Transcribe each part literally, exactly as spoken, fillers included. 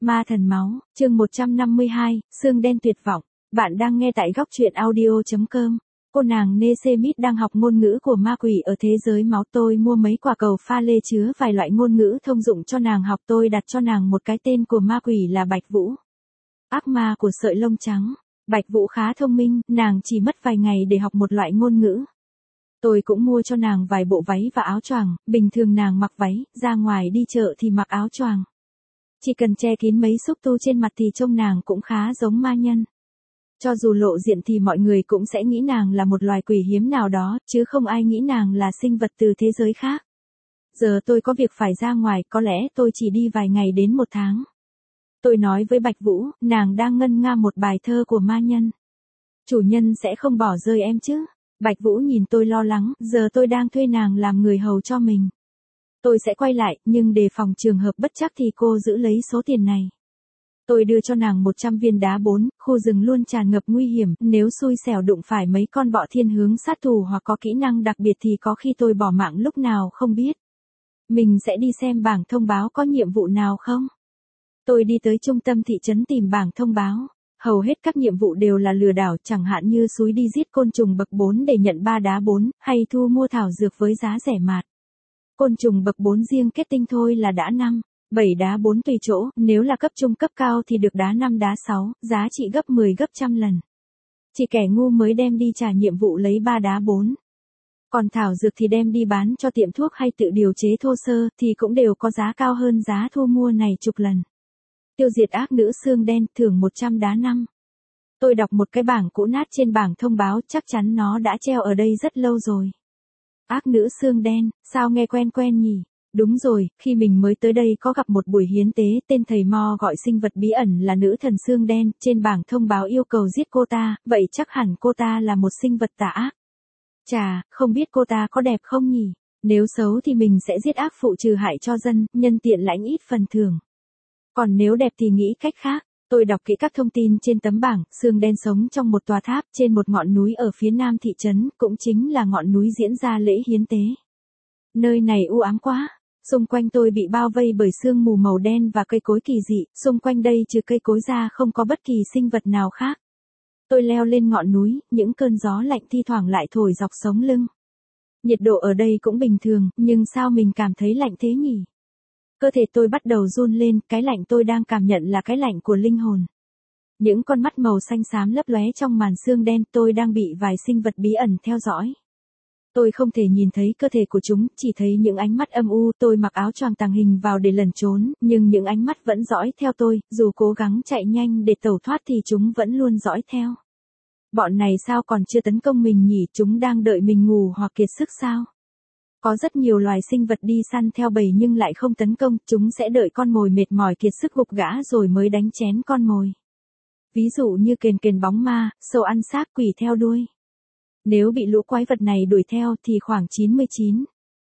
Ma thần máu, chương một trăm năm mươi hai, xương đen tuyệt vọng. Bạn đang nghe tại góc truyện audio.com. Cô nàng Nesemit đang học ngôn ngữ của ma quỷ ở thế giới máu. Tôi mua mấy quả cầu pha lê chứa vài loại ngôn ngữ thông dụng cho nàng học. Tôi đặt cho nàng một cái tên của ma quỷ là Bạch Vũ. Ác ma của sợi lông trắng. Bạch Vũ khá thông minh, nàng chỉ mất vài ngày để học một loại ngôn ngữ. Tôi cũng mua cho nàng vài bộ váy và áo choàng, bình thường nàng mặc váy, ra ngoài đi chợ thì mặc áo choàng. Chỉ cần che kín mấy xúc tu trên mặt thì trông nàng cũng khá giống ma nhân. Cho dù lộ diện thì mọi người cũng sẽ nghĩ nàng là một loài quỷ hiếm nào đó, chứ không ai nghĩ nàng là sinh vật từ thế giới khác. Giờ tôi có việc phải ra ngoài, có lẽ tôi chỉ đi vài ngày đến một tháng. Tôi nói với Bạch Vũ, nàng đang ngân nga một bài thơ của ma nhân. Chủ nhân sẽ không bỏ rơi em chứ? Bạch Vũ nhìn tôi lo lắng, giờ tôi đang thuê nàng làm người hầu cho mình. Tôi sẽ quay lại, nhưng đề phòng trường hợp bất trắc thì cô giữ lấy số tiền này. Tôi đưa cho nàng một trăm viên đá bốn, khu rừng luôn tràn ngập nguy hiểm, nếu xui xẻo đụng phải mấy con bọ thiên hướng sát thủ hoặc có kỹ năng đặc biệt thì có khi tôi bỏ mạng lúc nào không biết. Mình sẽ đi xem bảng thông báo có nhiệm vụ nào không? Tôi đi tới trung tâm thị trấn tìm bảng thông báo. Hầu hết các nhiệm vụ đều là lừa đảo, chẳng hạn như xúi đi giết côn trùng bậc bốn để nhận ba đá bốn, hay thu mua thảo dược với giá rẻ mạt. Côn trùng bậc bốn riêng kết tinh thôi là đã năm, bảy đá bốn tùy chỗ, nếu là cấp trung cấp cao thì được đá năm đá sáu, giá trị gấp mười gấp trăm lần. Chỉ kẻ ngu mới đem đi trả nhiệm vụ lấy ba đá bốn. Còn thảo dược thì đem đi bán cho tiệm thuốc hay tự điều chế thô sơ thì cũng đều có giá cao hơn giá thu mua này chục lần. Tiêu diệt ác nữ xương đen, thưởng một trăm đá năm. Tôi đọc một cái bảng cũ nát trên bảng thông báo, chắc chắn nó đã treo ở đây rất lâu rồi. Ác nữ xương đen, sao nghe quen quen nhỉ? Đúng rồi, khi mình mới tới đây có gặp một buổi hiến tế, tên thầy Mo gọi sinh vật bí ẩn là nữ thần xương đen, trên bảng thông báo yêu cầu giết cô ta, vậy chắc hẳn cô ta là một sinh vật tà ác. Chà, không biết cô ta có đẹp không nhỉ? Nếu xấu thì mình sẽ giết ác phụ trừ hại cho dân, nhân tiện lãnh ít phần thưởng. Còn nếu đẹp thì nghĩ cách khác. Tôi đọc kỹ các thông tin trên tấm bảng, xương đen sống trong một tòa tháp trên một ngọn núi ở phía nam thị trấn, cũng chính là ngọn núi diễn ra lễ hiến tế. Nơi này u ám quá, xung quanh tôi bị bao vây bởi sương mù màu đen và cây cối kỳ dị, xung quanh đây trừ cây cối ra không có bất kỳ sinh vật nào khác. Tôi leo lên ngọn núi, những cơn gió lạnh thi thoảng lại thổi dọc sống lưng. Nhiệt độ ở đây cũng bình thường, nhưng sao mình cảm thấy lạnh thế nhỉ? Cơ thể tôi bắt đầu run lên, cái lạnh tôi đang cảm nhận là cái lạnh của linh hồn. Những con mắt màu xanh xám lấp lóe trong màn sương đen, tôi đang bị vài sinh vật bí ẩn theo dõi. Tôi không thể nhìn thấy cơ thể của chúng, chỉ thấy những ánh mắt âm u. Tôi mặc áo choàng tàng hình vào để lẩn trốn, nhưng những ánh mắt vẫn dõi theo tôi, dù cố gắng chạy nhanh để tẩu thoát thì chúng vẫn luôn dõi theo. Bọn này sao còn chưa tấn công mình nhỉ, chúng đang đợi mình ngủ hoặc kiệt sức sao? Có rất nhiều loài sinh vật đi săn theo bầy nhưng lại không tấn công, chúng sẽ đợi con mồi mệt mỏi kiệt sức gục gã rồi mới đánh chén con mồi. Ví dụ như kền kền bóng ma, sâu ăn xác, quỷ theo đuôi. Nếu bị lũ quái vật này đuổi theo thì khoảng chín mươi chín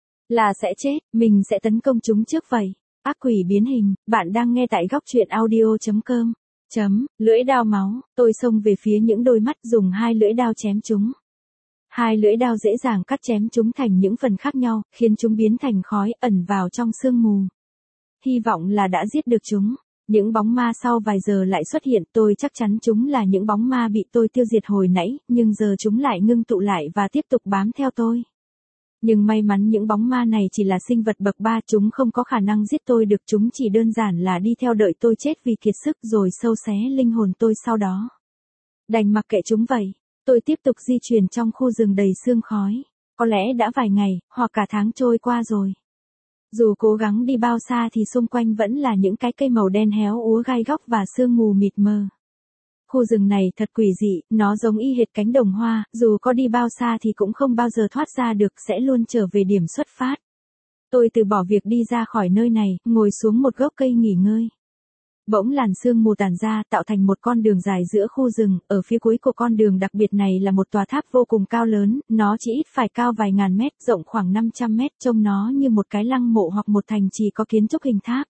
là sẽ chết, mình sẽ tấn công chúng trước vậy. Ác quỷ biến hình, bạn đang nghe tại góc truyện audio.com. Chấm, lưỡi đao máu, tôi xông về phía những đôi mắt, dùng hai lưỡi đao chém chúng. Hai lưỡi đao dễ dàng cắt chém chúng thành những phần khác nhau, khiến chúng biến thành khói, ẩn vào trong sương mù. Hy vọng là đã giết được chúng. Những bóng ma sau vài giờ lại xuất hiện, tôi chắc chắn chúng là những bóng ma bị tôi tiêu diệt hồi nãy, nhưng giờ chúng lại ngưng tụ lại và tiếp tục bám theo tôi. Nhưng may mắn những bóng ma này chỉ là sinh vật bậc ba, chúng không có khả năng giết tôi được, chúng chỉ đơn giản là đi theo đợi tôi chết vì kiệt sức rồi sâu xé linh hồn tôi sau đó. Đành mặc kệ chúng vậy. Tôi tiếp tục di chuyển trong khu rừng đầy sương khói. Có lẽ đã vài ngày, hoặc cả tháng trôi qua rồi. Dù cố gắng đi bao xa thì xung quanh vẫn là những cái cây màu đen héo úa gai góc và sương mù mịt mờ. Khu rừng này thật quỷ dị, nó giống y hệt cánh đồng hoa, dù có đi bao xa thì cũng không bao giờ thoát ra được, sẽ luôn trở về điểm xuất phát. Tôi từ bỏ việc đi ra khỏi nơi này, ngồi xuống một gốc cây nghỉ ngơi. Bỗng làn sương mù tàn ra, tạo thành một con đường dài giữa khu rừng, ở phía cuối của con đường đặc biệt này là một tòa tháp vô cùng cao lớn, nó chỉ ít phải cao vài ngàn mét, rộng khoảng năm trăm mét, trông nó như một cái lăng mộ hoặc một thành trì có kiến trúc hình tháp.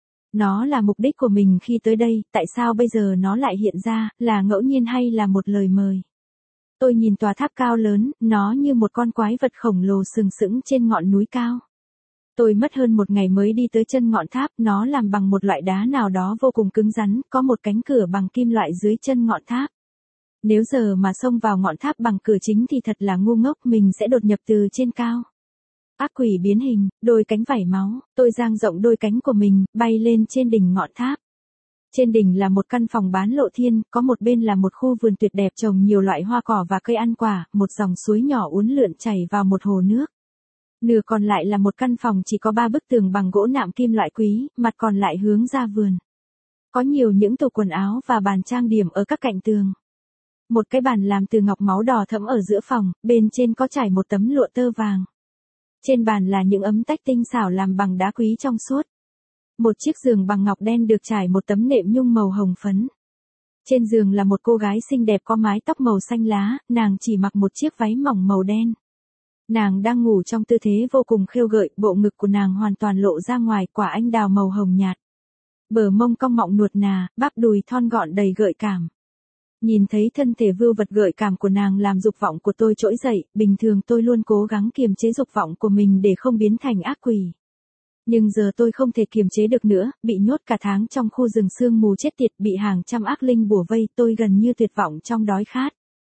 Nó là mục đích của mình khi tới đây, tại sao bây giờ nó lại hiện ra, là ngẫu nhiên hay là một lời mời? Tôi nhìn tòa tháp cao lớn, nó như một con quái vật khổng lồ sừng sững trên ngọn núi cao. Tôi mất hơn một ngày mới đi tới chân ngọn tháp, nó làm bằng một loại đá nào đó vô cùng cứng rắn, có một cánh cửa bằng kim loại dưới chân ngọn tháp. Nếu giờ mà xông vào ngọn tháp bằng cửa chính thì thật là ngu ngốc, mình sẽ đột nhập từ trên cao. Ác quỷ biến hình, đôi cánh vảy máu, tôi dang rộng đôi cánh của mình, bay lên trên đỉnh ngọn tháp. Trên đỉnh là một căn phòng bán lộ thiên, có một bên là một khu vườn tuyệt đẹp trồng nhiều loại hoa cỏ và cây ăn quả, một dòng suối nhỏ uốn lượn chảy vào một hồ nước. Nửa còn lại là một căn phòng chỉ có ba bức tường bằng gỗ nạm kim loại quý, mặt còn lại hướng ra vườn. Có nhiều những tủ quần áo và bàn trang điểm ở các cạnh tường. Một cái bàn làm từ ngọc máu đỏ thẫm ở giữa phòng, bên trên có trải một tấm lụa tơ vàng. Trên bàn là những ấm tách tinh xảo làm bằng đá quý trong suốt. Một chiếc giường bằng ngọc đen được trải một tấm nệm nhung màu hồng phấn. Trên giường là một cô gái xinh đẹp có mái tóc màu xanh lá, nàng chỉ mặc một chiếc váy mỏng màu đen. Nàng đang ngủ trong tư thế vô cùng khêu gợi, bộ ngực của nàng hoàn toàn lộ ra ngoài, quả anh đào màu hồng nhạt. Bờ mông cong mọng nuột nà, bắp đùi thon gọn đầy gợi cảm. Nhìn thấy thân thể vưu vật gợi cảm của nàng làm dục vọng của tôi trỗi dậy, bình thường tôi luôn cố gắng kiềm chế dục vọng của mình để không biến thành ác quỷ. Nhưng giờ tôi không thể kiềm chế được nữa, bị nhốt cả tháng trong khu rừng sương mù chết tiệt, bị hàng trăm ác linh bủa vây, tôi gần như tuyệt vọng trong đói khát.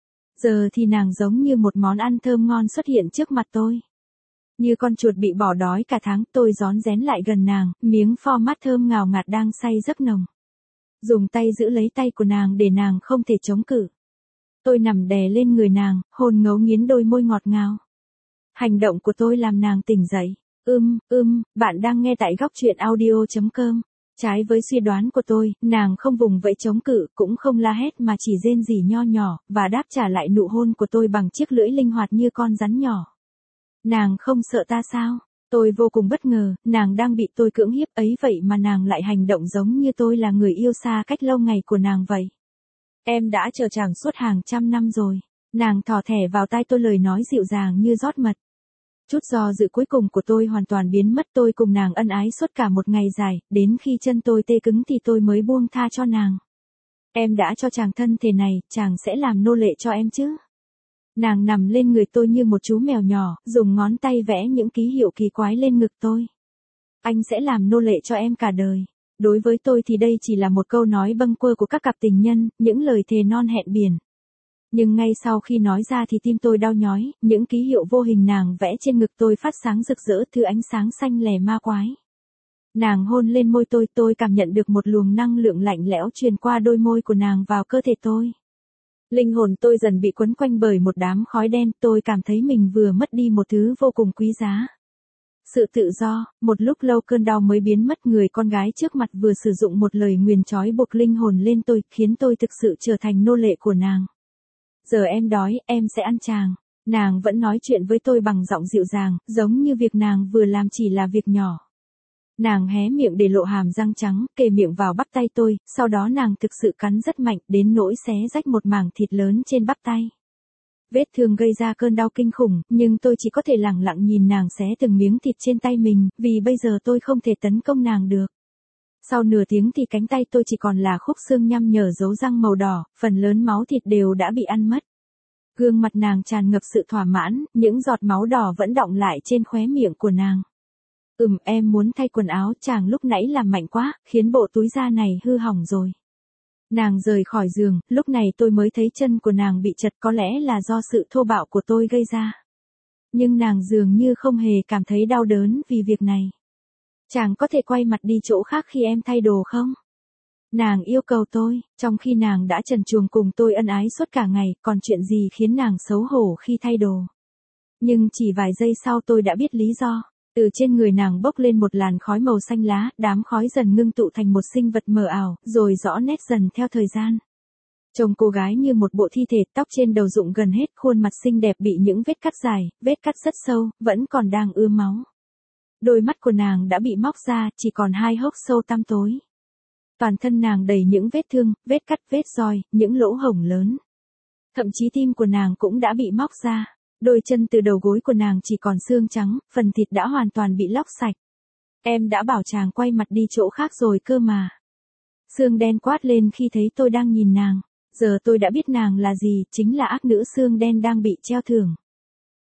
Giờ thì nàng giống như một món ăn thơm ngon xuất hiện trước mặt tôi. Như con chuột bị bỏ đói cả tháng, tôi rón rén lại gần nàng, miếng pho mát thơm ngào ngạt đang say giấc nồng. Dùng tay giữ lấy tay của nàng để nàng không thể chống cự. Tôi nằm đè lên người nàng, hôn ngấu nghiến đôi môi ngọt ngào. Hành động của tôi làm nàng tỉnh dậy. Ưm, ưm, bạn đang nghe tại góc truyện audio chấm com. Trái với suy đoán của tôi, nàng không vùng vẫy chống cự, cũng không la hét mà chỉ rên rỉ nho nhỏ, và đáp trả lại nụ hôn của tôi bằng chiếc lưỡi linh hoạt như con rắn nhỏ. Nàng không sợ ta sao? Tôi vô cùng bất ngờ, nàng đang bị tôi cưỡng hiếp ấy vậy mà nàng lại hành động giống như tôi là người yêu xa cách lâu ngày của nàng vậy. Em đã chờ chàng suốt hàng trăm năm rồi. Nàng thò thẻ vào tai tôi lời nói dịu dàng như rót mật. Chút do dự cuối cùng của tôi hoàn toàn biến mất, tôi cùng nàng ân ái suốt cả một ngày dài, đến khi chân tôi tê cứng thì tôi mới buông tha cho nàng. Em đã cho chàng thân thể này, chàng sẽ làm nô lệ cho em chứ? Nàng nằm lên người tôi như một chú mèo nhỏ, dùng ngón tay vẽ những ký hiệu kỳ quái lên ngực tôi. Anh sẽ làm nô lệ cho em cả đời. Đối với tôi thì đây chỉ là một câu nói bâng quơ của các cặp tình nhân, những lời thề non hẹn biển. Nhưng ngay sau khi nói ra thì tim tôi đau nhói, những ký hiệu vô hình nàng vẽ trên ngực tôi phát sáng rực rỡ, thứ ánh sáng xanh lè ma quái. Nàng hôn lên môi tôi, tôi cảm nhận được một luồng năng lượng lạnh lẽo truyền qua đôi môi của nàng vào cơ thể tôi. Linh hồn tôi dần bị quấn quanh bởi một đám khói đen, tôi cảm thấy mình vừa mất đi một thứ vô cùng quý giá. Sự tự do, một lúc lâu cơn đau mới biến mất, người con gái trước mặt vừa sử dụng một lời nguyền trói buộc linh hồn lên tôi, khiến tôi thực sự trở thành nô lệ của nàng. Giờ em đói, em sẽ ăn chàng. Nàng vẫn nói chuyện với tôi bằng giọng dịu dàng, giống như việc nàng vừa làm chỉ là việc nhỏ. Nàng hé miệng để lộ hàm răng trắng, kề miệng vào bắp tay tôi, sau đó nàng thực sự cắn rất mạnh, đến nỗi xé rách một mảng thịt lớn trên bắp tay. Vết thương gây ra cơn đau kinh khủng, nhưng tôi chỉ có thể lặng lặng nhìn nàng xé từng miếng thịt trên tay mình, vì bây giờ tôi không thể tấn công nàng được. Sau nửa tiếng thì cánh tay tôi chỉ còn là khúc xương nhăm nhở dấu răng màu đỏ, phần lớn máu thịt đều đã bị ăn mất. Gương mặt nàng tràn ngập sự thỏa mãn, những giọt máu đỏ vẫn đọng lại trên khóe miệng của nàng. Ừm, em muốn thay quần áo, chàng lúc nãy làm mạnh quá, khiến bộ túi da này hư hỏng rồi. Nàng rời khỏi giường, lúc này tôi mới thấy chân của nàng bị chật, có lẽ là do sự thô bạo của tôi gây ra. Nhưng nàng dường như không hề cảm thấy đau đớn vì việc này. Chàng có thể quay mặt đi chỗ khác khi em thay đồ không? Nàng yêu cầu tôi, trong khi nàng đã trần truồng cùng tôi ân ái suốt cả ngày, còn chuyện gì khiến nàng xấu hổ khi thay đồ. Nhưng chỉ vài giây sau tôi đã biết lý do. Từ trên người nàng bốc lên một làn khói màu xanh lá, đám khói dần ngưng tụ thành một sinh vật mờ ảo, rồi rõ nét dần theo thời gian. Trông cô gái như một bộ thi thể, tóc trên đầu rụng gần hết, khuôn mặt xinh đẹp bị những vết cắt dài, vết cắt rất sâu, vẫn còn đang ưa máu. Đôi mắt của nàng đã bị móc ra, chỉ còn hai hốc sâu tăm tối. Toàn thân nàng đầy những vết thương, vết cắt, vết roi, những lỗ hổng lớn. Thậm chí tim của nàng cũng đã bị móc ra. Đôi chân từ đầu gối của nàng chỉ còn xương trắng, phần thịt đã hoàn toàn bị lóc sạch. Em đã bảo chàng quay mặt đi chỗ khác rồi cơ mà. Xương đen quát lên khi thấy tôi đang nhìn nàng. Giờ tôi đã biết nàng là gì, chính là ác nữ xương đen đang bị treo thưởng.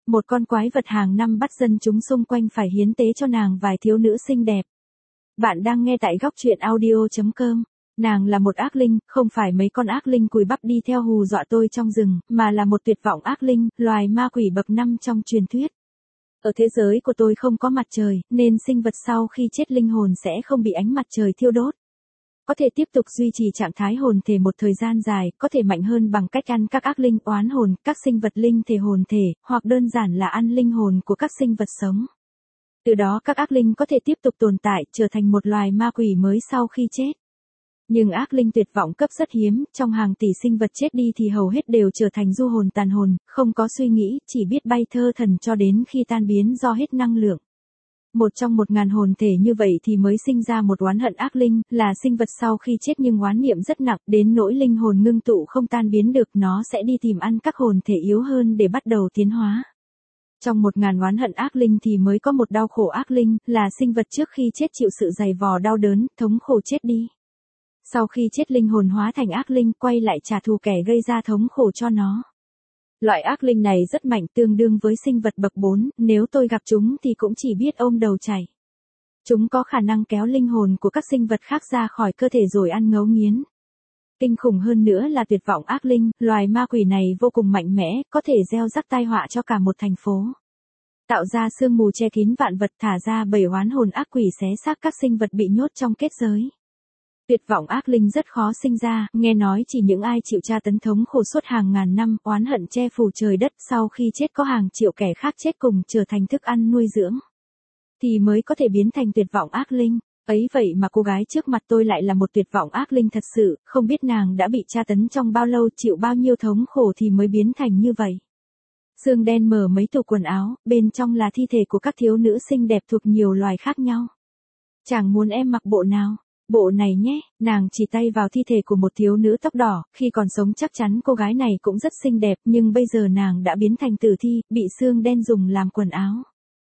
Một con quái vật hàng năm bắt dân chúng xung quanh phải hiến tế cho nàng vài thiếu nữ xinh đẹp. Bạn đang nghe tại góc truyện audio chấm com. Nàng là một ác linh, không phải mấy con ác linh cùi bắp đi theo hù dọa tôi trong rừng, mà là một tuyệt vọng ác linh, loài ma quỷ bậc năm trong truyền thuyết. Ở thế giới của tôi không có mặt trời, nên sinh vật sau khi chết linh hồn sẽ không bị ánh mặt trời thiêu đốt. Có thể tiếp tục duy trì trạng thái hồn thể một thời gian dài, có thể mạnh hơn bằng cách ăn các ác linh oán hồn, các sinh vật linh thể hồn thể, hoặc đơn giản là ăn linh hồn của các sinh vật sống. Từ đó các ác linh có thể tiếp tục tồn tại, trở thành một loài ma quỷ mới sau khi chết. Nhưng ác linh tuyệt vọng cấp rất hiếm, trong hàng tỷ sinh vật chết đi thì hầu hết đều trở thành du hồn tàn hồn, không có suy nghĩ, chỉ biết bay thơ thần cho đến khi tan biến do hết năng lượng. Một trong một ngàn hồn thể như vậy thì mới sinh ra một oán hận ác linh, là sinh vật sau khi chết nhưng oán niệm rất nặng, đến nỗi linh hồn ngưng tụ không tan biến được, nó sẽ đi tìm ăn các hồn thể yếu hơn để bắt đầu tiến hóa. Trong một ngàn oán hận ác linh thì mới có một đau khổ ác linh, là sinh vật trước khi chết chịu sự dày vò đau đớn, thống khổ chết đi. Sau khi chết linh hồn hóa thành ác linh, quay lại trả thù kẻ gây ra thống khổ cho nó. Loại ác linh này rất mạnh, tương đương với sinh vật bậc bốn, nếu tôi gặp chúng thì cũng chỉ biết ôm đầu chảy. Chúng có khả năng kéo linh hồn của các sinh vật khác ra khỏi cơ thể rồi ăn ngấu nghiến. Kinh khủng hơn nữa là tuyệt vọng ác linh, loài ma quỷ này vô cùng mạnh mẽ, có thể gieo rắc tai họa cho cả một thành phố. Tạo ra sương mù che kín vạn vật, thả ra bầy oán hồn ác quỷ xé xác các sinh vật bị nhốt trong kết giới. Tuyệt vọng ác linh rất khó sinh ra, nghe nói chỉ những ai chịu tra tấn thống khổ suốt hàng ngàn năm, oán hận che phủ trời đất, sau khi chết có hàng triệu kẻ khác chết cùng trở thành thức ăn nuôi dưỡng, thì mới có thể biến thành tuyệt vọng ác linh. Ấy vậy mà cô gái trước mặt tôi lại là một tuyệt vọng ác linh thật sự, không biết nàng đã bị tra tấn trong bao lâu, chịu bao nhiêu thống khổ thì mới biến thành như vậy. Xương đen mở mấy tủ quần áo, bên trong là thi thể của các thiếu nữ xinh đẹp thuộc nhiều loài khác nhau. Chàng muốn em mặc bộ nào? Bộ này nhé, nàng chỉ tay vào thi thể của một thiếu nữ tóc đỏ, khi còn sống chắc chắn cô gái này cũng rất xinh đẹp, nhưng bây giờ nàng đã biến thành tử thi, bị xương đen dùng làm quần áo.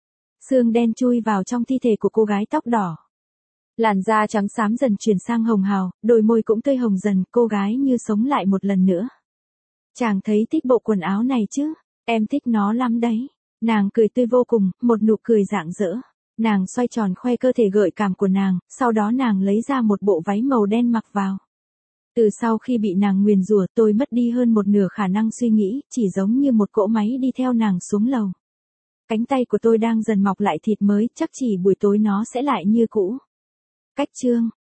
Xương đen chui vào trong thi thể của cô gái tóc đỏ. Làn da trắng xám dần chuyển sang hồng hào, đôi môi cũng tươi hồng dần, cô gái như sống lại một lần nữa. Chàng thấy thích bộ quần áo này chứ? Em thích nó lắm đấy. Nàng cười tươi vô cùng, một nụ cười rạng rỡ. Nàng xoay tròn khoe cơ thể gợi cảm của nàng, sau đó nàng lấy ra một bộ váy màu đen mặc vào. Từ sau khi bị nàng nguyền rủa, tôi mất đi hơn một nửa khả năng suy nghĩ, chỉ giống như một cỗ máy đi theo nàng xuống lầu. Cánh tay của tôi đang dần mọc lại thịt mới, chắc chỉ buổi tối nó sẽ lại như cũ. Cách chương